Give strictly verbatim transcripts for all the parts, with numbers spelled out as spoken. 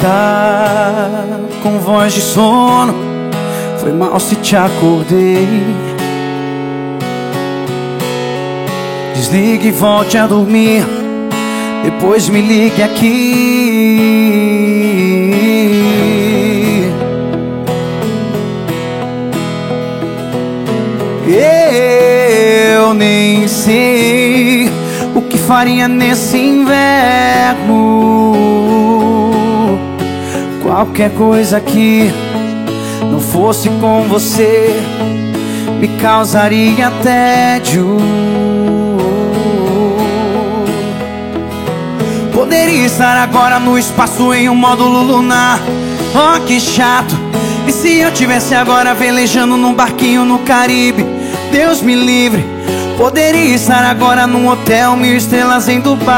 Tá com voz de sono, foi mal se te acordei. Desligue e volte a dormir, depois me ligue aqui. Eu nem sei o que faria nesse inverno. Qualquer coisa que não fosse com você me causaria tédio. Poderia estar agora no espaço em um módulo lunar. Oh, que chato. E se eu tivesse agora velejando num barquinho no Caribe? Deus me livre. Poderia estar agora num hotel mil estrelas em Dubai.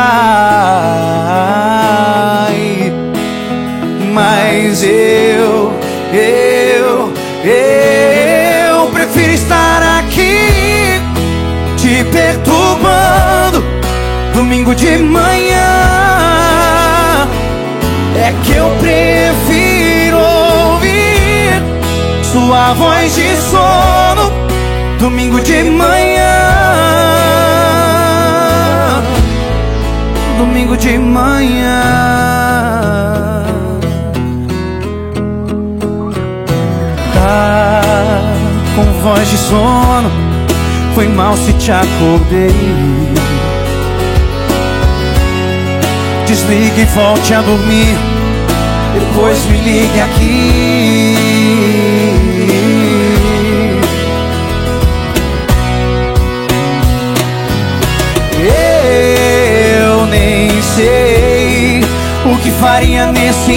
Mas eu, eu, eu prefiro estar aqui te perturbando domingo de manhã. É que eu prefiro ouvir sua voz de sono domingo de manhã. Domingo de manhã. Tá com voz de sono, foi mal se te acordei. Desligue e volte a dormir, depois me ligue aqui. Eu nem sei o que faria nesse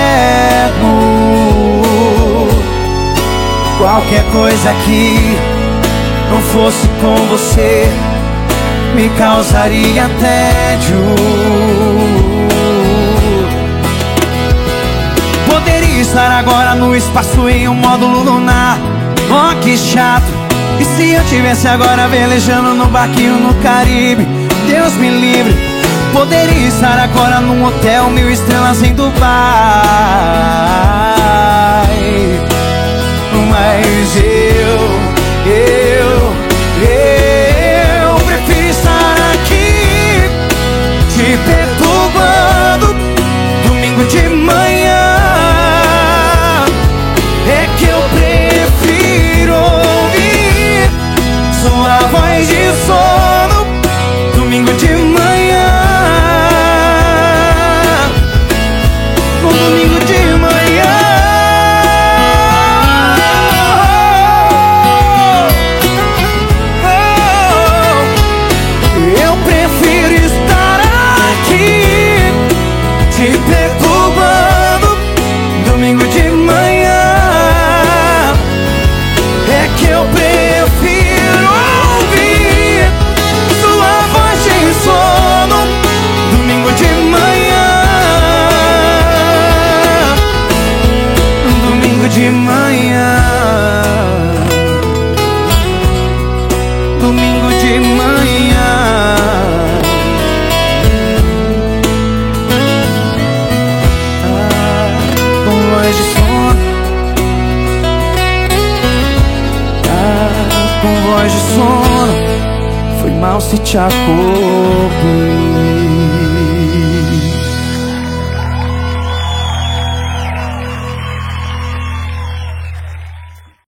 inverno. Qualquer coisa que não fosse com você me causaria tédio. Poderia estar agora no espaço em um módulo lunar. Oh, que chato. E se eu tivesse agora velejando no barquinho no Caribe? Deus me livre. Poderia estar agora num hotel mil estrelas em Dubai. Mas eu, eu, eu prefiro estar aqui te perturbando domingo de manhã. É que eu prefiro ouvir sua voz de sono domingo de manhã. No domingo de manhã. Eu prefiro estar aqui te perturbando domingo de manhã. É que eu prefiro ouvir sua voz de sono domingo de manhã. Domingo de manhã. Domingo de manhã. Ah, com voz de sono. Ah, com voz de sono, foi mal se te acordei.